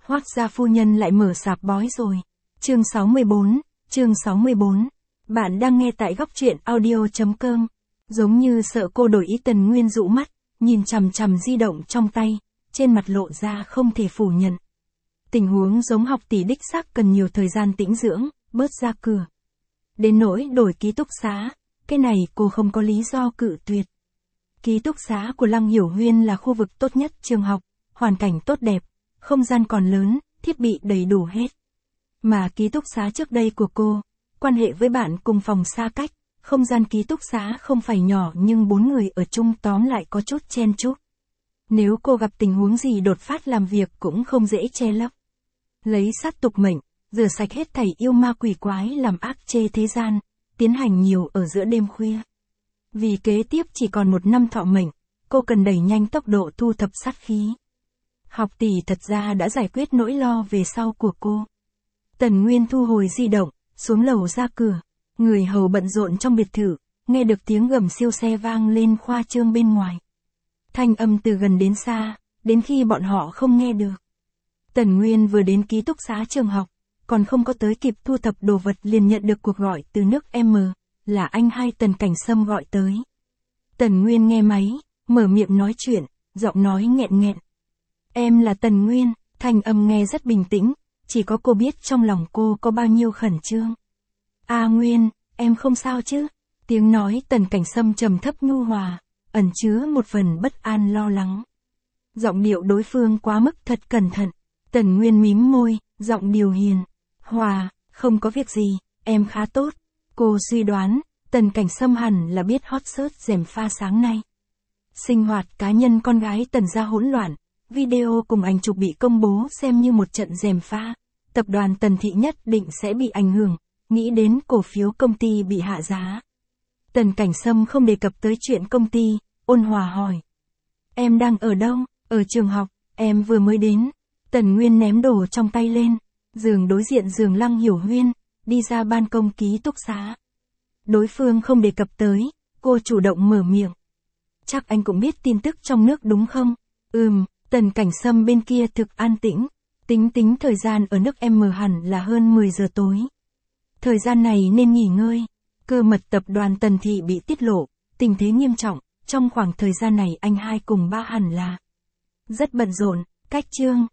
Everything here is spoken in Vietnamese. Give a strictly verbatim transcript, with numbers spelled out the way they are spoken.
Hoác gia phu nhân lại mở sạp bói rồi. Chương sáu mươi bốn, chương sáu mươi bốn. Bạn đang nghe tại góc truyện audio chấm com. Giống như sợ cô đổi ý, Tần Nguyên dụ mắt, nhìn chằm chằm di động trong tay, trên mặt lộ ra không thể phủ nhận. Tình huống giống học tỷ đích xác cần nhiều thời gian tĩnh dưỡng, bớt ra cửa. Đến nỗi đổi ký túc xá, cái này cô không có lý do cự tuyệt. Ký túc xá của Lăng Hiểu Huyên là khu vực tốt nhất trường học, hoàn cảnh tốt đẹp, không gian còn lớn, thiết bị đầy đủ hết. Mà ký túc xá trước đây của cô, quan hệ với bạn cùng phòng xa cách, không gian ký túc xá không phải nhỏ nhưng bốn người ở chung tóm lại có chút chen chúc. Nếu cô gặp tình huống gì đột phát làm việc cũng không dễ che lấp. Lấy sát tục mệnh, rửa sạch hết thảy yêu ma quỷ quái làm ác chê thế gian, tiến hành nhiều ở giữa đêm khuya. Vì kế tiếp chỉ còn một năm thọ mệnh, cô cần đẩy nhanh tốc độ thu thập sát khí. Học tỷ thật ra đã giải quyết nỗi lo về sau của cô. Tần Nguyên thu hồi di động, xuống lầu ra cửa. Người hầu bận rộn trong biệt thự, nghe được tiếng gầm siêu xe vang lên khoa trương bên ngoài. Thanh âm từ gần đến xa, đến khi bọn họ không nghe được. Tần Nguyên vừa đến ký túc xá trường học, còn không có tới kịp thu thập đồ vật liền nhận được cuộc gọi từ nước M, là anh hai Tần Cảnh Sâm gọi tới. Tần Nguyên nghe máy, mở miệng nói chuyện, giọng nói nghẹn nghẹn. Em là Tần Nguyên, thanh âm nghe rất bình tĩnh, chỉ có cô biết trong lòng cô có bao nhiêu khẩn trương. A Nguyên, em không sao chứ? Tiếng nói Tần Cảnh Sâm trầm thấp nhu hòa, ẩn chứa một phần bất an lo lắng. Giọng điệu đối phương quá mức thật cẩn thận. Tần Nguyên mím môi, giọng điều hiền. Hòa, không có việc gì, em khá tốt. Cô suy đoán, Tần Cảnh Sâm hẳn là biết hot search rèm pha sáng nay. Sinh hoạt cá nhân con gái Tần gia hỗn loạn, video cùng ảnh chụp bị công bố xem như một trận rèm pha. Tập đoàn Tần Thị nhất định sẽ bị ảnh hưởng, nghĩ đến cổ phiếu công ty bị hạ giá. Tần Cảnh Sâm không đề cập tới chuyện công ty, ôn hòa hỏi. Em đang ở đâu? Ở trường học, em vừa mới đến. Tần Nguyên ném đồ trong tay lên, giường đối diện giường Lăng Hiểu Huyên, đi ra ban công ký túc xá. Đối phương không đề cập tới, cô chủ động mở miệng. Chắc anh cũng biết tin tức trong nước đúng không? Ừm, Tần Cảnh Sâm bên kia thực an tĩnh, tính tính thời gian ở nước M hẳn là hơn mười giờ tối. Thời gian này nên nghỉ ngơi, cơ mật tập đoàn Tần Thị bị tiết lộ, tình thế nghiêm trọng, trong khoảng thời gian này anh hai cùng ba hẳn là rất bận rộn, cách chương.